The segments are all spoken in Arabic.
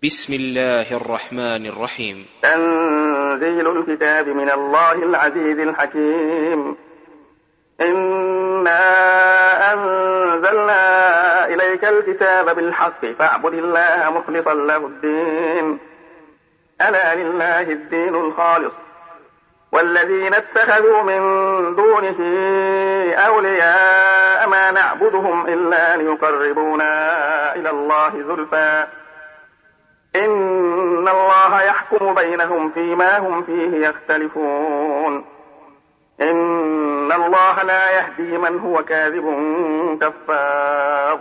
بسم الله الرحمن الرحيم. تنزيل الكتاب من الله العزيز الحكيم. إنا أنزلنا إليك الكتاب بالحق فاعبد الله مخلصا له الدين ألا لله الدين الخالص والذين اتخذوا من دونه أولياء ما نعبدهم إلا ليقربونا إلى الله زلفى إن الله يحكم بينهم فيما هم فيه يختلفون إن الله لا يهدي من هو كاذب كفار.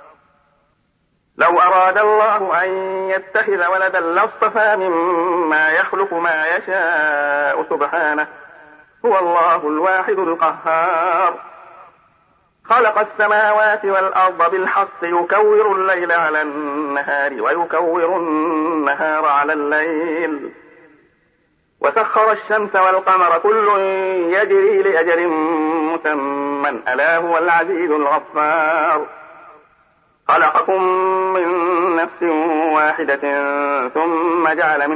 لو أراد الله أن يتخذ ولدا لاصطفى مما يخلق ما يشاء سبحانه هو الله الواحد القهار. خلق السماوات والأرض بالحق يكور الليل على النهار ويكور النهار على الليل وسخر الشمس والقمر كل يجري لأجل مسمى ألا هو العزيز الغفار. خلقكم من نفس واحدة ثم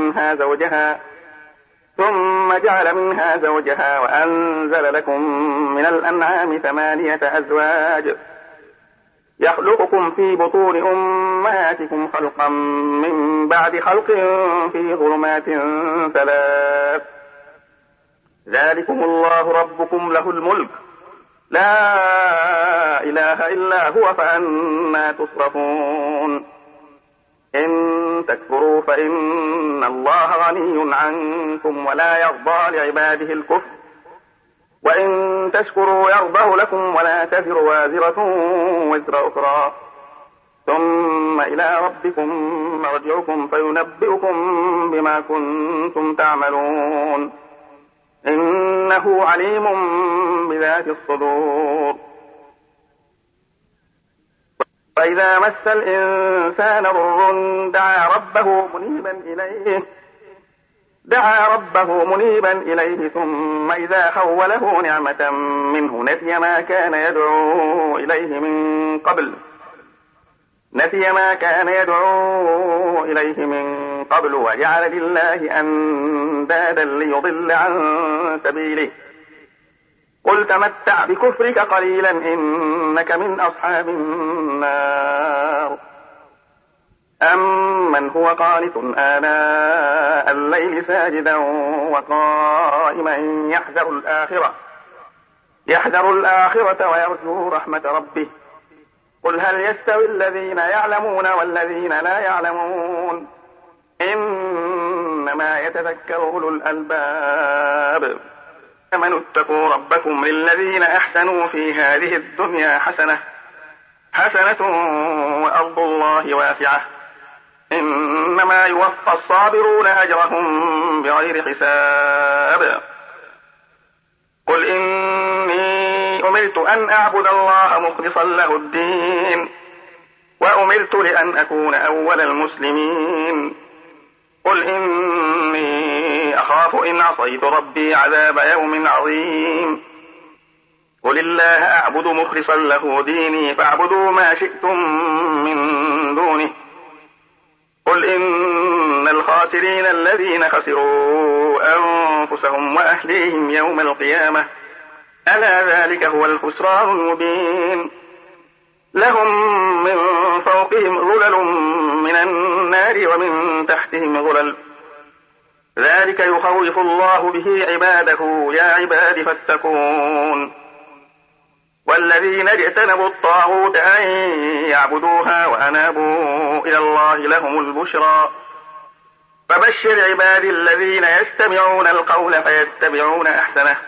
جعل منها زوجها وأنزل لكم من الأنعام 8 أزواج يخلقكم في بطون أمهاتكم خلقا من بعد خلق في ظلمات 3 ذلكم الله ربكم له الملك لا إله إلا هو فأنى تصرفون. إن تكفروا فإن الله غني عنكم ولا يرضى لعباده الكفر وإن تشكروا يرضه لكم ولا تزر وازرة وزر أخرى ثم إلى ربكم مرجعكم فينبئكم بما كنتم تعملون إنه عليم بذات الصدور. وإذا مس الإنسان ضر دعا ربه منيبا إليه ثم إذا خوله نعمة منه نسي ما كان يدعو إليه من قبل وجعل لله أندادا ليضل عن سبيله قل تمتع بكفرك قليلا إنك من أصحاب النار. أمن هو قانت آناء الليل ساجدا وقائما يحذر الآخرة ويرجو رحمة ربه قل هل يستوي الذين يعلمون والذين لا يعلمون إنما يتذكر أولو الألباب. آمنوا اتقوا ربكم للذين أحسنوا في هذه الدنيا حسنة وأرض الله واسعة إنما يوفى الصابرون أجرهم بغير حساب. قل إني أمرت أن أعبد الله مخلصا له الدين وأمرت لأن أكون أول المسلمين. قل إني أخاف إن عصيت ربي عذاب يوم عظيم. قل الله أعبد مخلصا له ديني فاعبدوا ما شئتم من دونه. قل إن الخاسرين الذين خسروا أنفسهم وأهليهم يوم القيامة ألا ذلك هو الخسران المبين. لهم من فوقهم ظلل من النار ومن تحتهم ظلل ذلك يخوف الله به عباده يا عباد فاتقون. والذين اجتنبوا الطاغوت أن يعبدوها وأنابوا إلى الله لهم البشرى فبشر عبادي الذين يستمعون القول فيتبعون أحسنه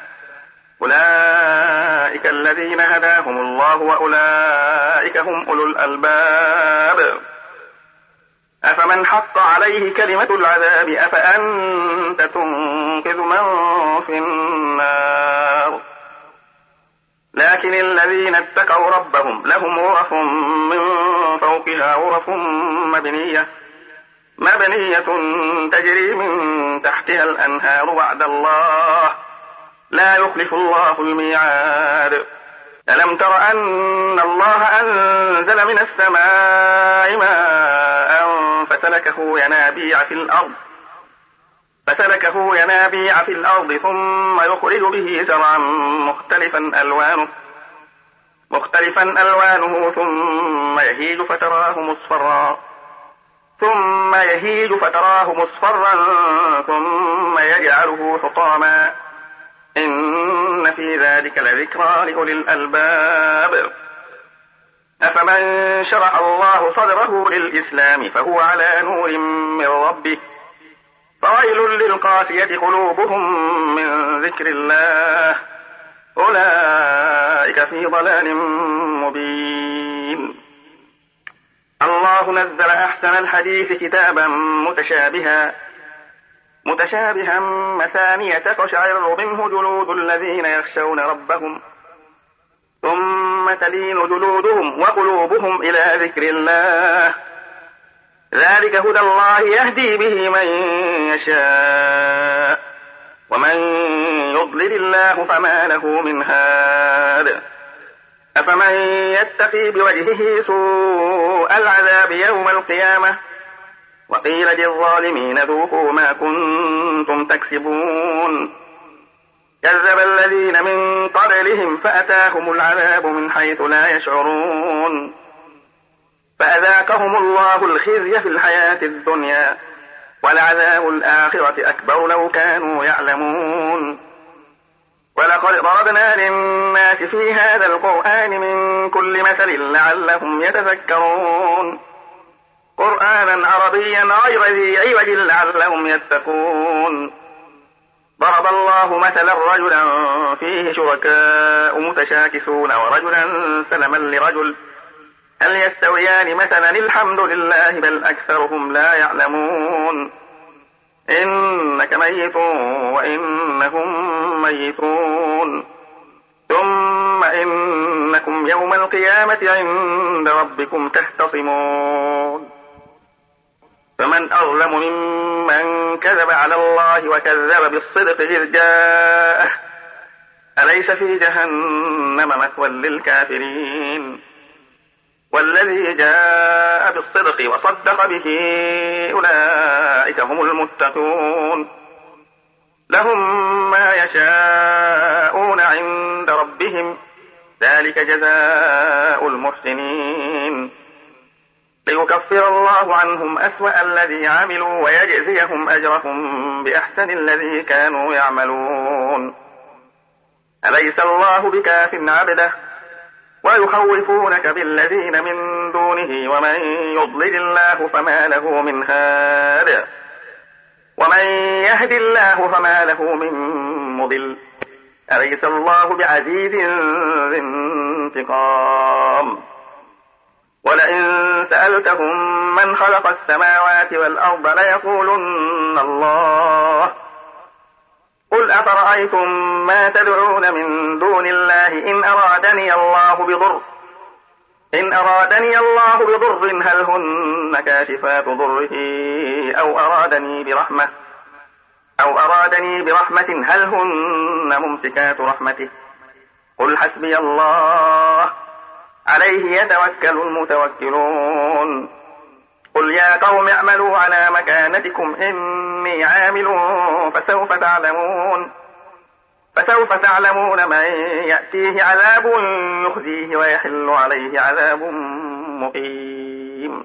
أولئك الذين هداهم الله وأولئك هم أولو الألباب. أفمن حق عليه كلمة العذاب أفأنت تنقذ من في النار. لكن الذين اتقوا ربهم لهم غرف من فوقها غرف مبنية تجري من تحتها الأنهار وعد الله لا يخلف الله الميعاد. ألم تر أن الله أنزل من السماء ماء فسلكه ينابيع في الأرض ثم يخرج به زرعا مختلفا ألوانه ثم يهيج فتراه مصفرا ثم يجعله حطاما إن في ذلك لذكرى لأولي الألباب. أفمن شرح الله صدره للإسلام فهو على نور من ربه فويل للقاسية قلوبهم من ذكر الله أولئك في ضلال مبين. الله نزل أحسن الحديث كتابا متشابها مثانية تقشعر منه جلود الذين يخشون ربهم ثم تلين جلودهم وقلوبهم إلى ذكر الله ذلك هدى الله يهدي به من يشاء ومن يضلل الله فما له من هاد. أفمن يتقي بوجهه سوء العذاب يوم القيامة وقيل للظالمين ذوقوا ما كنتم تكسبون. كذب الذين من قبلهم فأتاهم العذاب من حيث لا يشعرون فأذاقهم الله الخزي في الحياة الدنيا ولعذاب الآخرة أكبر لو كانوا يعلمون. ولقد ضربنا للناس في هذا القرآن من كل مثل لعلهم يتذكرون قرآنا عربيا غير ذي عوج لعلهم يتقون. ضرب الله مثلا رجلا فيه شركاء متشاكسون ورجلا سلما لرجل هل يستويان مثلا الحمد لله بل أكثرهم لا يعلمون. إنك ميت وإنهم ميتون ثم إنكم يوم القيامة عند ربكم تختصمون. فمن أظلم ممن كذب على الله وكذب بالصدق إذ جاءه أليس في جهنم مثوى للكافرين. والذي جاء بالصدق وصدق به أولئك هم المتقون لهم ما يشاءون عند ربهم ذلك جزاء المحسنين. ليكفر الله عنهم أسوأ الذي عملوا ويجزيهم أجرهم بأحسن الذي كانوا يعملون. أليس الله بكاف عبده ويخوفونك بالذين من دونه ومن يضلل الله فما له من هاد ومن يهد الله فما له من مضل. أليس الله بعزيز ذي انتقام. ولئن سألتهم من خلق السماوات والأرض ليقولن الله قل أفرأيتم ما تدعون من دون الله إن أرادني الله بضر هل هن كاشفات ضره أو أرادني برحمة هل هن ممسكات رحمته قل حسبي الله عليه يتوكل المتوكلون. قل يا قوم اعملوا على مكانتكم إني عامل فسوف تعلمون من يأتيه عذاب يخزيه ويحل عليه عذاب مقيم.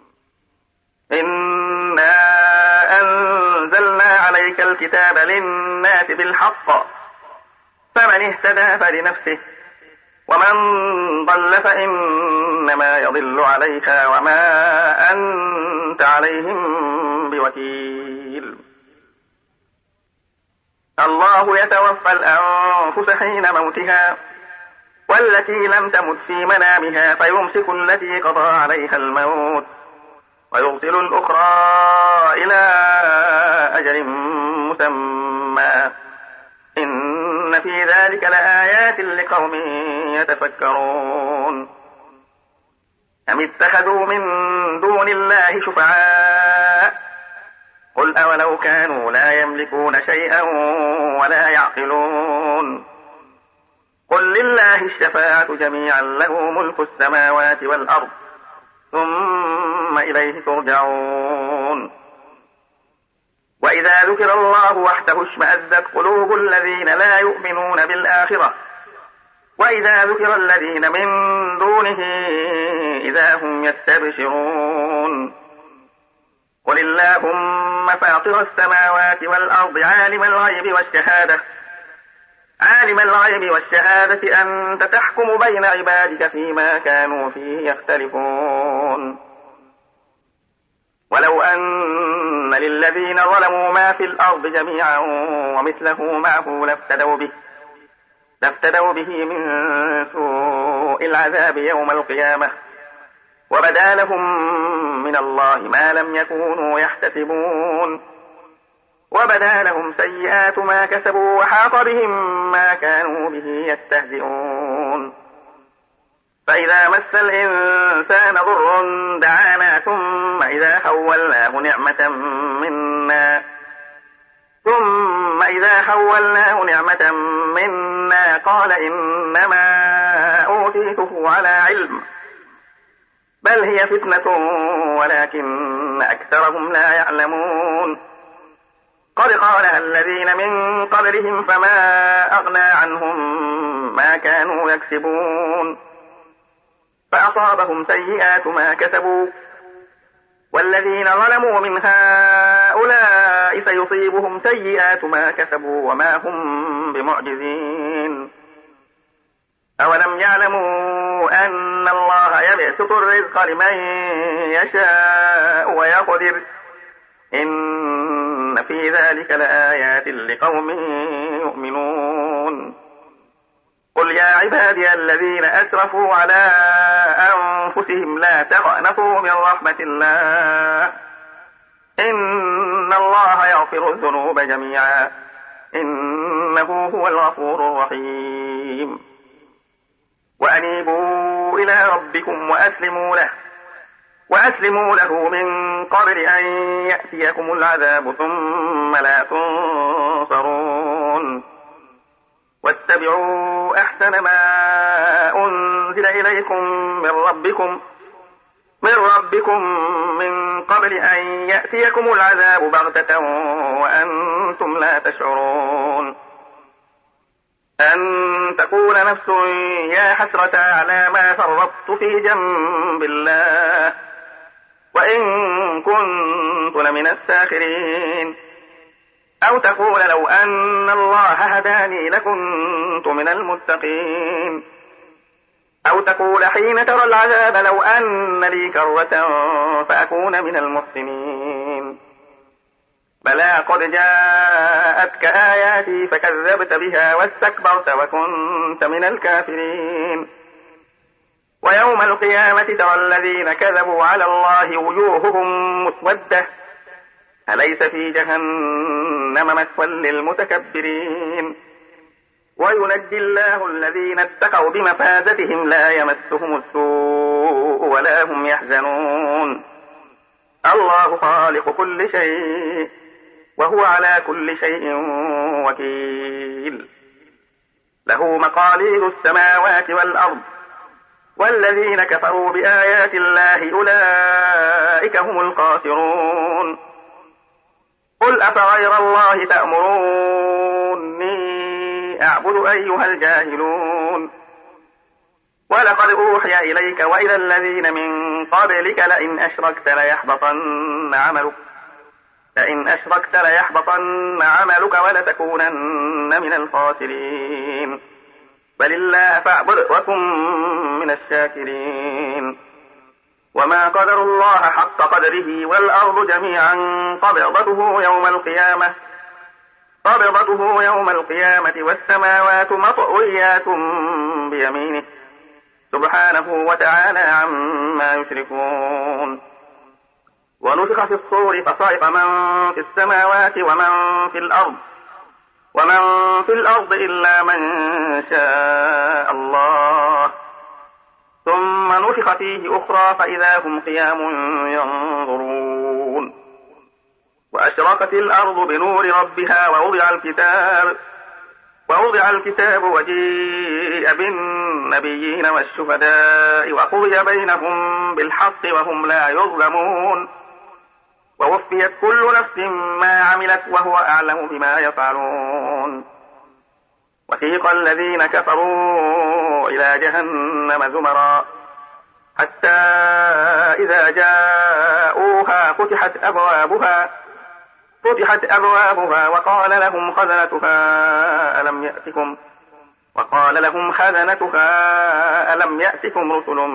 إنا أنزلنا عليك الكتاب للناس بالحق فمن اهتدى فلنفسه ومن ضل فإنما يضل عليها وما أنت عليهم بوكيل. الله يتوفى الأنفس حين موتها والتي لم تمت في منامها فيمسك التي قضى عليها الموت ويرسل الأخرى إلى أجل مسمى إن في ذلك لآيات لقوم يتفكرون. أم اتخذوا من دون الله شفعاء قل أولو كانوا لا يملكون شيئا ولا يعقلون قل لله الشفاعة جميعا له ملك السماوات والأرض ثم إليه ترجعون. وإذا ذكر الله وحده اشمأزت قلوب الذين لا يؤمنون بالآخرة وإذا ذكر الذين من دونه إذا هم يستبشرون. قل اللهم فاطر السماوات والأرض عالم الغيب والشهادة أنت تحكم بين عبادك فيما كانوا فيه يختلفون. ولو أن للذين ظلموا ما في الأرض جميعا ومثله معه لافتدوا به من سوء العذاب يوم القيامة وبدا لهم من الله ما لم يكونوا يحتسبون. وبدا لهم سيئات ما كسبوا وحاق بهم ما كانوا به يستهزئون. فإذا مس الإنسان ضر دعانا ثم إذا حولناه نعمة منا قال إنما أوتيته على علم بل هي فتنة ولكن أكثرهم لا يعلمون. قد قالها الذين من قبلهم فما أغنى عنهم ما كانوا يكسبون فأصابهم سيئات ما كسبوا والذين ظلموا من هؤلاء سيصيبهم سيئات ما كسبوا وما هم بمعجزين. أولم يعلموا أن الله يبسط الرزق لمن يشاء ويقدر إن في ذلك لآيات لقوم يؤمنون. قل يا عبادي الذين أسرفوا على أنفسهم لا تقنطوا من رحمة الله إن الله يغفر الذنوب جميعا إنه هو الغفور الرحيم. وأنيبوا إلى ربكم وأسلموا له من قبل أن يأتيكم العذاب ثم لا تنصرون. واتبعوا أحسن ما أنزل إليكم من ربكم من قبل أن يأتيكم العذاب بغتة وأنتم لا تشعرون. أن تقول نفس يا حسرة على ما فرطت في جنب الله وإن كنت لمن الساخرين. أو تقول لو أن الله هداني لكنت من المتقين. أو تقول حين ترى العذاب لو أن لي كرة فأكون من المحسنين. بلى قد جاءتك آياتي فكذبت بها واستكبرت وكنت من الكافرين. ويوم القيامة ترى الذين كذبوا على الله وجوههم مسودة أليس في جهنم مثوى للمتكبرين. وينجي الله الذين اتقوا بمفازتهم لا يمسهم السوء ولا هم يحزنون. الله خالق كل شيء وهو على كل شيء وكيل. له مقاليد السماوات والأرض والذين كفروا بآيات الله أولئك هم الخاسرون. قل أفغير الله تأمروني أعبد أيها الجاهلون. ولقد أوحي إليك وإلى الذين من قبلك لئن أشركت ليحبطن عملك ولتكونن من الخاسرين. بل الله فاعبد وكن من الشاكرين. وما قدر الله حق قدره والأرض جميعا قبضته يوم القيامة والسماوات مطويات بيمينه سبحانه وتعالى عما يشركون. ونفخ في الصور فصعق من في السماوات ومن في الأرض إلا من شاء الله ثم نفخ فيه أخرى فإذا هم قيام ينظرون. وأشرقت الأرض بنور ربها ووضع الكتاب وجيء بالنبيين والشهداء وقضي بينهم بالحق وهم لا يظلمون ووفيت كل نفس ما عملت وهو أعلم بما يفعلون. وسيق الذين كفروا إلى جهنم زمرا حتى إذا جاءوها فتحت أبوابها وقال لهم خزنتها ألم يأتكم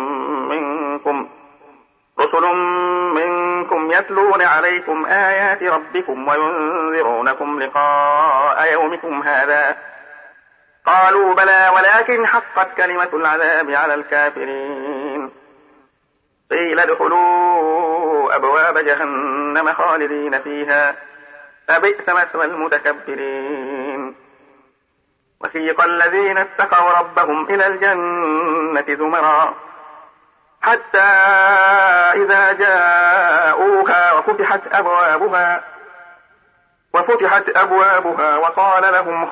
رسل منكم يتلون عليكم آيات ربكم وينذرونكم لقاء يومكم هذا؟ قالوا بلى ولكن حقت كلمة العذاب على الكافرين. قيل ادخلوا أبواب جهنم خالدين فيها فبئس مثوى المتكبرين. وسيق الذين اتقوا ربهم إلى الجنة زمرا حتى إذا جاءوها وفتحت أبوابها وقال لهم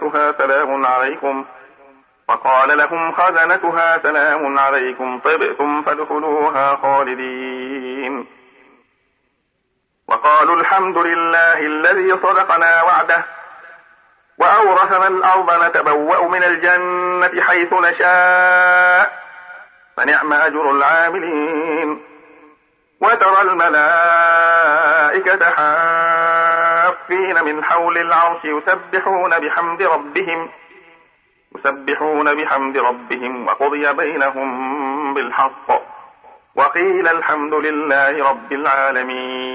خزنتها سلام عليكم طبتم فادخلوها خالدين. وقالوا الحمد لله الذي صدقنا وعده وأورثنا الأرض نتبوأ من الجنة حيث نشاء فنعم أجر العاملين. وترى الملائكة حافين من حول العرش يسبحون بحمد ربهم وقضي بينهم بالحق وقيل الحمد لله رب العالمين.